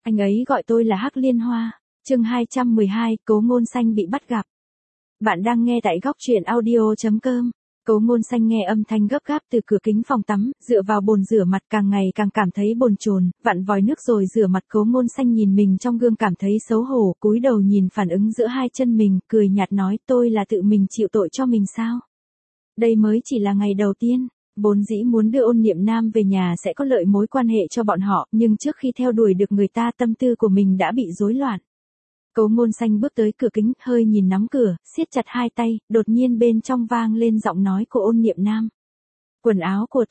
Anh ấy gọi tôi là Hắc Liên Hoa. Chương 212, Cố Ngôn Xanh bị bắt gặp. Bạn đang nghe tại góc truyện audio.com. Cố Ngôn Xanh nghe âm thanh gấp gáp từ cửa kính phòng tắm, dựa vào bồn rửa mặt càng ngày càng cảm thấy bồn chồn, vặn vòi nước rồi rửa mặt. Cố Ngôn Xanh nhìn mình trong gương cảm thấy xấu hổ, cúi đầu nhìn phản ứng giữa hai chân mình, cười nhạt nói tôi là tự mình chịu tội cho mình sao? Đây mới chỉ là ngày đầu tiên. Vốn dĩ muốn đưa Ôn Niệm Nam về nhà sẽ có lợi mối quan hệ cho bọn họ, nhưng trước khi theo đuổi được người ta tâm tư của mình đã bị rối loạn. Cố Ngôn Xanh bước tới cửa kính, hơi nhìn nắm cửa, siết chặt hai tay, đột nhiên bên trong vang lên giọng nói của Ôn Niệm Nam. Quần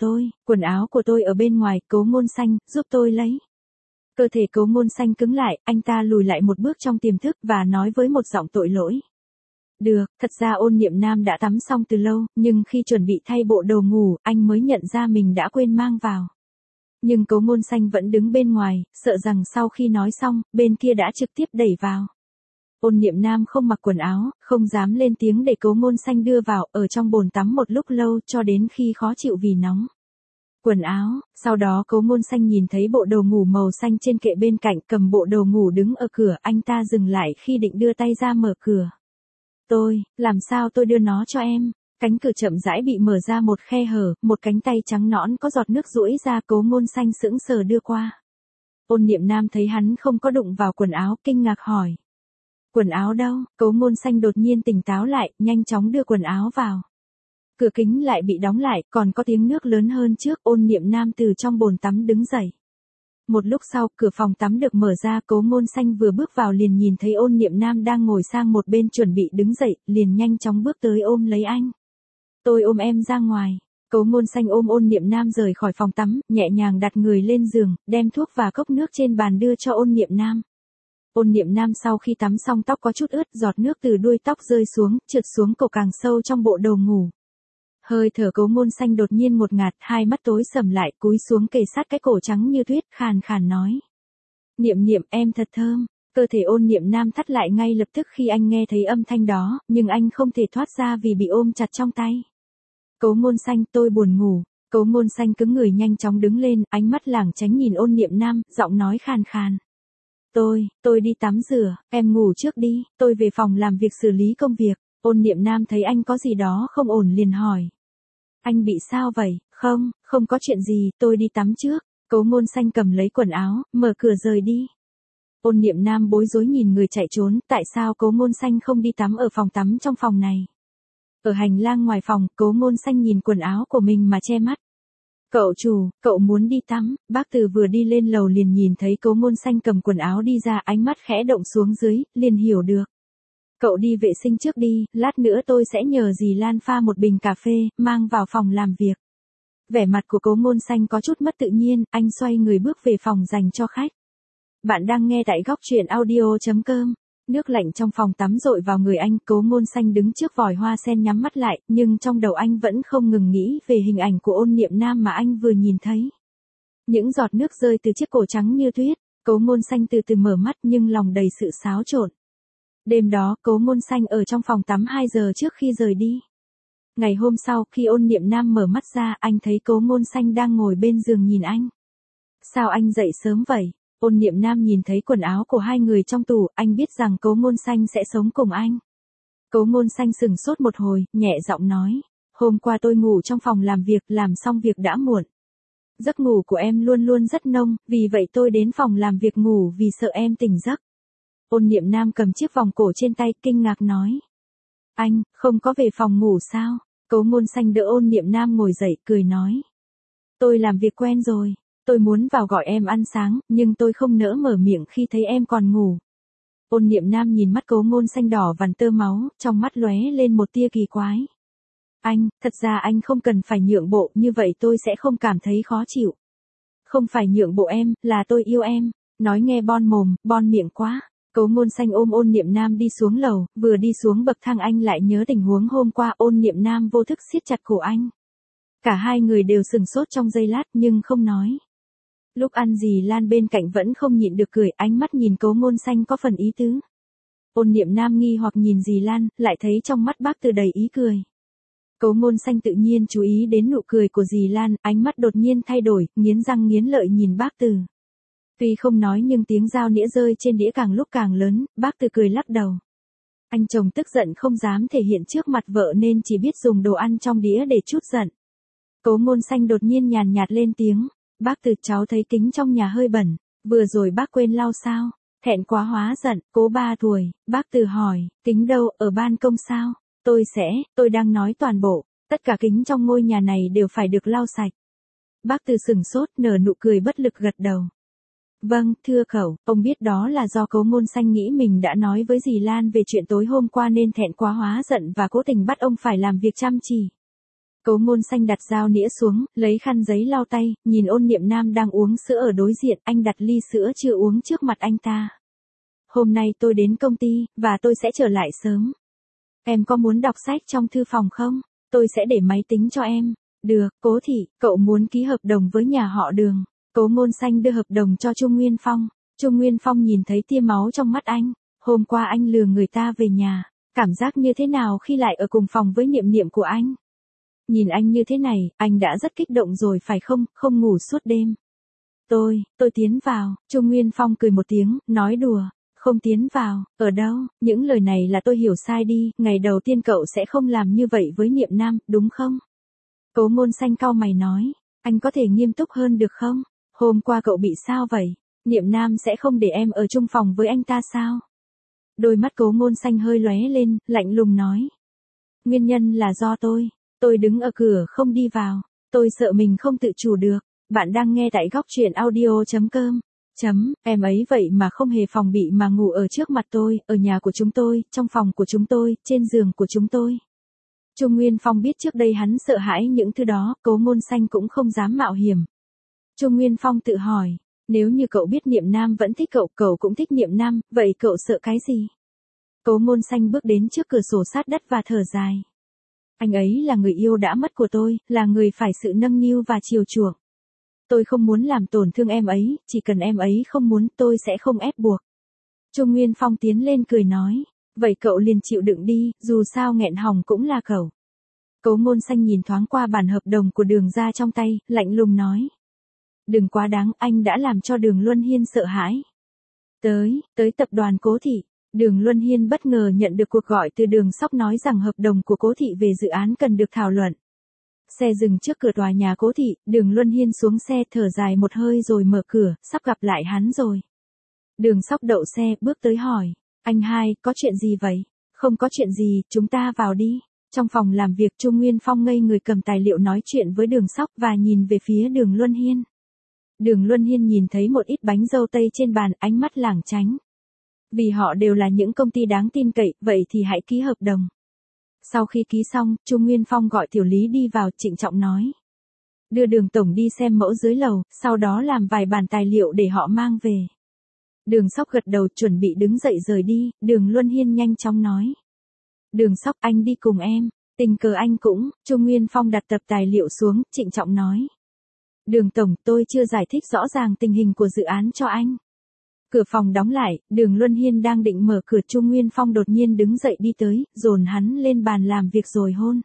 áo của tôi ở bên ngoài, Cố Ngôn Xanh, giúp tôi lấy. Cơ thể Cố Ngôn Xanh cứng lại, anh ta lùi lại một bước trong tiềm thức và nói với một giọng tội lỗi. Được, thật ra Ôn Niệm Nam đã tắm xong từ lâu, nhưng khi chuẩn bị thay bộ đồ ngủ, anh mới nhận ra mình đã quên mang vào. Nhưng Cố Ngôn Xanh vẫn đứng bên ngoài, sợ rằng sau khi nói xong, bên kia đã trực tiếp đẩy vào. Ôn Niệm Nam không mặc quần áo, không dám lên tiếng để Cố Ngôn Xanh đưa vào, ở trong bồn tắm một lúc lâu cho đến khi khó chịu vì nóng. Quần áo, sau đó Cố Ngôn Xanh nhìn thấy bộ đồ ngủ màu xanh trên kệ bên cạnh, cầm bộ đồ ngủ đứng ở cửa, anh ta dừng lại khi định đưa tay ra mở cửa. Làm sao tôi đưa nó cho em? Cánh cửa chậm rãi bị mở ra một khe hở, một cánh tay trắng nõn có giọt nước duỗi ra. Cố Ngôn Xanh sững sờ đưa qua. Ôn Niệm Nam thấy hắn không có đụng vào quần áo, kinh ngạc hỏi. Quần áo đâu? Cố Ngôn Xanh đột nhiên tỉnh táo lại, nhanh chóng đưa quần áo vào. Cửa kính lại bị đóng lại, còn có tiếng nước lớn hơn trước. Ôn Niệm Nam từ trong bồn tắm đứng dậy. Một lúc sau, cửa phòng tắm được mở ra. Cố Ngôn Xanh vừa bước vào liền nhìn thấy Ôn Niệm Nam đang ngồi sang một bên chuẩn bị đứng dậy, liền nhanh chóng bước tới ôm lấy anh. Tôi ôm em ra ngoài. Cố Ngôn Xanh ôm Ôn Niệm Nam rời khỏi phòng tắm, nhẹ nhàng đặt người lên giường, đem thuốc và cốc nước trên bàn đưa cho Ôn Niệm Nam. Ôn Niệm Nam sau khi tắm xong tóc có chút ướt, giọt nước từ đuôi tóc rơi xuống, trượt xuống cổ càng sâu trong bộ đồ ngủ. Hơi thở Cố Ngôn Xanh đột nhiên ngột ngạt, hai mắt tối sầm lại, cúi xuống kề sát cái cổ trắng như tuyết, khàn khàn nói. Niệm Niệm, em thật thơm. Cơ thể Ôn Niệm Nam thắt lại ngay lập tức khi anh nghe thấy âm thanh đó, nhưng anh không thể thoát ra vì bị ôm chặt trong tay. Cố Ngôn Xanh, tôi buồn ngủ. Cố Ngôn Xanh cứng người nhanh chóng đứng lên, ánh mắt lảng tránh nhìn Ôn Niệm Nam, giọng nói khàn khàn. Tôi đi tắm rửa, em ngủ trước đi, tôi về phòng làm việc xử lý công việc. Ôn Niệm Nam thấy anh có gì đó không ổn liền hỏi. Anh bị sao vậy? Không có chuyện gì, tôi đi tắm trước. Cố Ngôn Xanh cầm lấy quần áo, mở cửa rời đi. Ôn Niệm Nam bối rối nhìn người chạy trốn, tại sao Cố Ngôn Xanh không đi tắm ở phòng tắm trong phòng này? Ở hành lang ngoài phòng, Cố Ngôn Xanh nhìn quần áo của mình mà che mắt. Cậu chủ, cậu muốn đi tắm? Bác Từ vừa đi lên lầu liền nhìn thấy Cố Ngôn Xanh cầm quần áo đi ra, ánh mắt khẽ động xuống dưới, liền hiểu được. Cậu đi vệ sinh trước đi, lát nữa tôi sẽ nhờ dì Lan pha một bình cà phê, mang vào phòng làm việc. Vẻ mặt của Cố Ngôn Xanh có chút mất tự nhiên, anh xoay người bước về phòng dành cho khách. Bạn đang nghe tại góc truyện audio.com. Nước lạnh trong phòng tắm dội vào người anh, Cố Ngôn Xanh đứng trước vòi hoa sen nhắm mắt lại, nhưng trong đầu anh vẫn không ngừng nghĩ về hình ảnh của Ôn Niệm Nam mà anh vừa nhìn thấy. Những giọt nước rơi từ chiếc cổ trắng như tuyết, Cố Ngôn Xanh từ từ mở mắt nhưng lòng đầy sự xáo trộn. Đêm đó, Cố Ngôn Xanh ở trong phòng tắm 2 giờ trước khi rời đi. Ngày hôm sau, khi Ôn Niệm Nam mở mắt ra, anh thấy Cố Ngôn Xanh đang ngồi bên giường nhìn anh. Sao anh dậy sớm vậy? Ôn Niệm Nam nhìn thấy quần áo của hai người trong tủ, anh biết rằng Cố Ngôn Xanh sẽ sống cùng anh. Cố Ngôn Xanh sững sốt một hồi, nhẹ giọng nói. Hôm qua tôi ngủ trong phòng làm việc, làm xong việc đã muộn. Giấc ngủ của em luôn luôn rất nông, vì vậy tôi đến phòng làm việc ngủ vì sợ em tỉnh giấc. Ôn Niệm Nam cầm chiếc vòng cổ trên tay, kinh ngạc nói. Anh, không có về phòng ngủ sao? Cố Ngôn Xanh đỡ Ôn Niệm Nam ngồi dậy, cười nói. Tôi làm việc quen rồi. Tôi muốn vào gọi em ăn sáng, nhưng tôi không nỡ mở miệng khi thấy em còn ngủ. Ôn Niệm Nam nhìn mắt Cố Ngôn Xanh đỏ vằn tơ máu, trong mắt lóe lên một tia kỳ quái. Anh, thật ra anh không cần phải nhượng bộ, như vậy tôi sẽ không cảm thấy khó chịu. Không phải nhượng bộ em, là tôi yêu em. Nói nghe bon mồm, bon miệng quá. Cố Ngôn Xanh ôm Ôn Niệm Nam đi xuống lầu, vừa đi xuống bậc thang anh lại nhớ tình huống hôm qua. Ôn Niệm Nam vô thức siết chặt cổ anh. Cả hai người đều sừng sốt trong giây lát nhưng không nói. Lúc ăn dì Lan bên cạnh vẫn không nhịn được cười, ánh mắt nhìn Cố Ngôn Xanh có phần ý tứ. Ôn Niệm Nam nghi hoặc nhìn dì Lan, lại thấy trong mắt bác Từ đầy ý cười. Cố Ngôn Xanh tự nhiên chú ý đến nụ cười của dì Lan, ánh mắt đột nhiên thay đổi, nghiến răng nghiến lợi nhìn bác Từ. Tuy không nói nhưng tiếng dao nĩa rơi trên đĩa càng lúc càng lớn, bác Từ cười lắc đầu. Anh chồng tức giận không dám thể hiện trước mặt vợ nên chỉ biết dùng đồ ăn trong đĩa để trút giận. Cố Ngôn Xanh đột nhiên nhàn nhạt lên tiếng, bác Từ, cháu thấy kính trong nhà hơi bẩn, vừa rồi bác quên lau sao? Thẹn quá hóa giận, Cố Ba Tuổi, bác Từ hỏi, kính đâu, ở ban công sao? Tôi đang nói toàn bộ, tất cả kính trong ngôi nhà này đều phải được lau sạch. Bác Từ sửng sốt, nở nụ cười bất lực gật đầu. Vâng, thưa cậu, ông biết đó là do Cố Ngôn Xanh nghĩ mình đã nói với dì Lan về chuyện tối hôm qua nên thẹn quá hóa giận và cố tình bắt ông phải làm việc chăm chỉ. Cố Ngôn Xanh đặt dao nĩa xuống, lấy khăn giấy lau tay, nhìn Ôn Niệm Nam đang uống sữa ở đối diện, anh đặt ly sữa chưa uống trước mặt anh ta. Hôm nay tôi đến công ty, và tôi sẽ trở lại sớm. Em có muốn đọc sách trong thư phòng không? Tôi sẽ để máy tính cho em. Được, Cố thị, cậu muốn ký hợp đồng với nhà họ Đường. Cố Ngôn Xanh đưa hợp đồng cho Trung Nguyên Phong. Trung Nguyên Phong nhìn thấy tia máu trong mắt anh. Hôm qua anh lừa người ta về nhà. Cảm giác như thế nào khi lại ở cùng phòng với Niệm Niệm của anh? Nhìn anh như thế này, anh đã rất kích động rồi phải không, không ngủ suốt đêm. Tôi tiến vào. Trung Nguyên Phong cười một tiếng, nói đùa. Không tiến vào, ở đâu, những lời này là tôi hiểu sai đi, ngày đầu tiên cậu sẽ không làm như vậy với Niệm Nam, đúng không? Cố Ngôn Xanh cau mày nói, anh có thể nghiêm túc hơn được không? Hôm qua cậu bị sao vậy? Niệm Nam sẽ không để em ở chung phòng với anh ta sao? Đôi mắt Cố Ngôn Xanh hơi lóe lên, lạnh lùng nói. Nguyên nhân là do tôi đứng ở cửa không đi vào, tôi sợ mình không tự chủ được. Bạn đang nghe tại góc truyện audio.com. Em ấy vậy mà không hề phòng bị mà ngủ ở trước mặt tôi, ở nhà của chúng tôi, trong phòng của chúng tôi, trên giường của chúng tôi. Trung Nguyên Phong biết trước đây hắn sợ hãi những thứ đó, Cố Ngôn Xanh cũng không dám mạo hiểm. Trung Nguyên Phong tự hỏi, nếu như cậu biết Niệm Nam vẫn thích cậu cũng thích Niệm Nam, vậy cậu sợ cái gì? Cố Ngôn Xanh bước đến trước cửa sổ sát đất và thở dài. Anh ấy là người yêu đã mất của tôi, là người phải sự nâng niu và chiều chuộng. Tôi không muốn làm tổn thương em ấy, chỉ cần em ấy không muốn tôi sẽ không ép buộc. Trung Nguyên Phong tiến lên cười nói, vậy cậu liền chịu đựng đi, dù sao nghẹn họng cũng là cậu. Cố Ngôn Xanh nhìn thoáng qua bản hợp đồng của Đường ra trong tay, lạnh lùng nói. Đừng quá đáng, anh đã làm cho Đường Luân Hiên sợ hãi. Tới tập đoàn Cố thị, Đường Luân Hiên bất ngờ nhận được cuộc gọi từ Đường Sóc nói rằng hợp đồng của Cố thị về dự án cần được thảo luận. Xe dừng trước cửa tòa nhà Cố thị, Đường Luân Hiên xuống xe thở dài một hơi rồi mở cửa, sắp gặp lại hắn rồi. Đường Sóc đậu xe, bước tới hỏi, anh hai, có chuyện gì vậy? Không có chuyện gì, chúng ta vào đi. Trong phòng làm việc Trung Nguyên Phong ngây người cầm tài liệu nói chuyện với Đường Sóc và nhìn về phía Đường Luân Hiên. Đường Luân Hiên nhìn thấy một ít bánh dâu tây trên bàn, ánh mắt lảng tránh. Vì họ đều là những công ty đáng tin cậy, vậy thì hãy ký hợp đồng. Sau khi ký xong, Trung Nguyên Phong gọi Tiểu Lý đi vào, trịnh trọng nói. Đưa Đường tổng đi xem mẫu dưới lầu, sau đó làm vài bản tài liệu để họ mang về. Đường Sóc gật đầu chuẩn bị đứng dậy rời đi, Đường Luân Hiên nhanh chóng nói. Đường Sóc, anh đi cùng em. Tình cờ anh cũng. Trung Nguyên Phong đặt tập tài liệu xuống, trịnh trọng nói. Đường tổng, tôi chưa giải thích rõ ràng tình hình của dự án cho anh. Cửa phòng đóng lại, Đường Luân Hiên đang định mở cửa, Trung Nguyên Phong đột nhiên đứng dậy đi tới, dồn hắn lên bàn làm việc rồi hôn.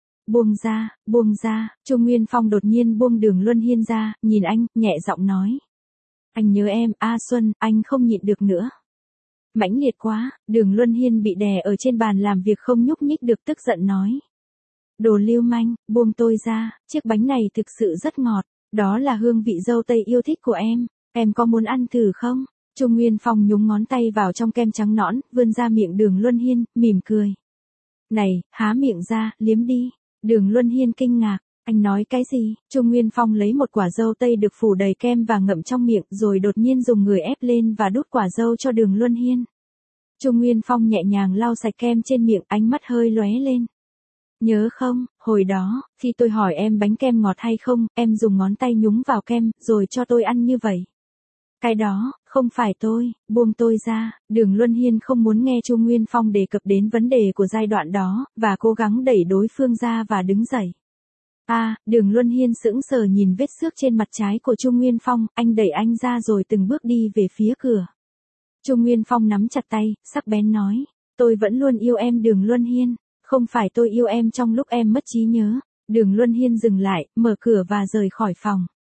Buông ra, Trung Nguyên Phong đột nhiên buông Đường Luân Hiên ra, nhìn anh, nhẹ giọng nói. Anh nhớ em, A Xuân, anh không nhịn được nữa. Mãnh liệt quá, Đường Luân Hiên bị đè ở trên bàn làm việc không nhúc nhích được, tức giận nói. Đồ lưu manh, buông tôi ra, chiếc bánh này thực sự rất ngọt, đó là hương vị dâu tây yêu thích của em có muốn ăn thử không? Trung Nguyên Phong nhúng ngón tay vào trong kem trắng nõn, vươn ra miệng Đường Luân Hiên, mỉm cười. Này, há miệng ra, liếm đi. Đường Luân Hiên kinh ngạc, anh nói cái gì? Trung Nguyên Phong lấy một quả dâu tây được phủ đầy kem và ngậm trong miệng, rồi đột nhiên dùng người ép lên và đút quả dâu cho Đường Luân Hiên. Trung Nguyên Phong nhẹ nhàng lau sạch kem trên miệng, ánh mắt hơi lóe lên. Nhớ không, hồi đó, khi tôi hỏi em bánh kem ngọt hay không, em dùng ngón tay nhúng vào kem, rồi cho tôi ăn như vậy. Cái đó, không phải tôi, buông tôi ra. Đường Luân Hiên không muốn nghe Trung Nguyên Phong đề cập đến vấn đề của giai đoạn đó, và cố gắng đẩy đối phương ra và đứng dậy. Đường Luân Hiên sững sờ nhìn vết xước trên mặt trái của Trung Nguyên Phong, anh đẩy anh ra rồi từng bước đi về phía cửa. Trung Nguyên Phong nắm chặt tay, sắc bén nói, tôi vẫn luôn yêu em Đường Luân Hiên, không phải tôi yêu em trong lúc em mất trí nhớ. Đường Luân Hiên dừng lại, mở cửa và rời khỏi phòng.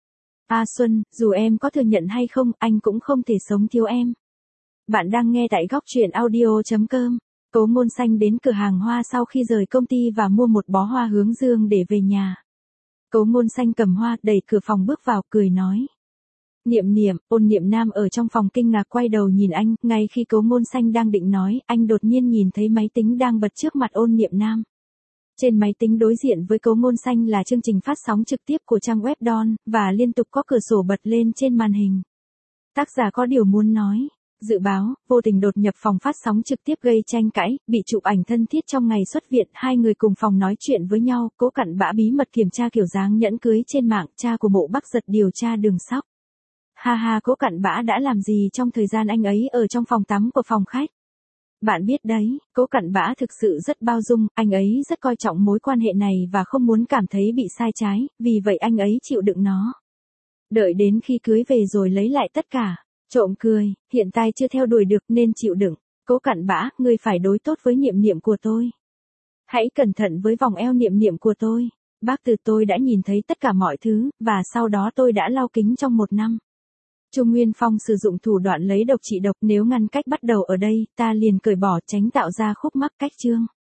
A Xuân, dù em có thừa nhận hay không, anh cũng không thể sống thiếu em. Bạn đang nghe tại góc truyện audio.com. Cố Ngôn Xanh đến cửa hàng hoa sau khi rời công ty và mua một bó hoa hướng dương để về nhà. Cố Ngôn Xanh cầm hoa, đẩy cửa phòng bước vào, cười nói. Niệm Niệm, Ôn Niệm Nam ở trong phòng kinh ngạc quay đầu nhìn anh, ngay khi Cố Ngôn Xanh đang định nói, anh đột nhiên nhìn thấy máy tính đang bật trước mặt Ôn Niệm Nam. Trên máy tính đối diện với Cố Ngôn Xanh là chương trình phát sóng trực tiếp của trang web Don, và liên tục có cửa sổ bật lên trên màn hình. Tác giả có điều muốn nói. Dự báo, vô tình đột nhập phòng phát sóng trực tiếp gây tranh cãi, bị chụp ảnh thân thiết trong ngày xuất viện, hai người cùng phòng nói chuyện với nhau, Cố Cặn Bã bí mật kiểm tra kiểu dáng nhẫn cưới trên mạng, cha của Mộ Bắc Giật điều tra Đường Sóc. Ha ha, Cố Cặn Bã đã làm gì trong thời gian anh ấy ở trong phòng tắm của phòng khách? Bạn biết đấy, Cố Cặn Bã thực sự rất bao dung, anh ấy rất coi trọng mối quan hệ này và không muốn cảm thấy bị sai trái, vì vậy anh ấy chịu đựng nó. Đợi đến khi cưới về rồi lấy lại tất cả. Trộm cười, hiện tại chưa theo đuổi được nên chịu đựng. Cố Cặn Bã, ngươi phải đối tốt với Niệm Niệm của tôi. Hãy cẩn thận với vòng eo Niệm Niệm của tôi. Bác Từ, tôi đã nhìn thấy tất cả mọi thứ, và sau đó tôi đã lau kính trong 1 năm. Trung Nguyên Phong sử dụng thủ đoạn lấy độc trị độc, nếu ngăn cách bắt đầu ở đây, ta liền cởi bỏ tránh tạo ra khúc mắc cách chương.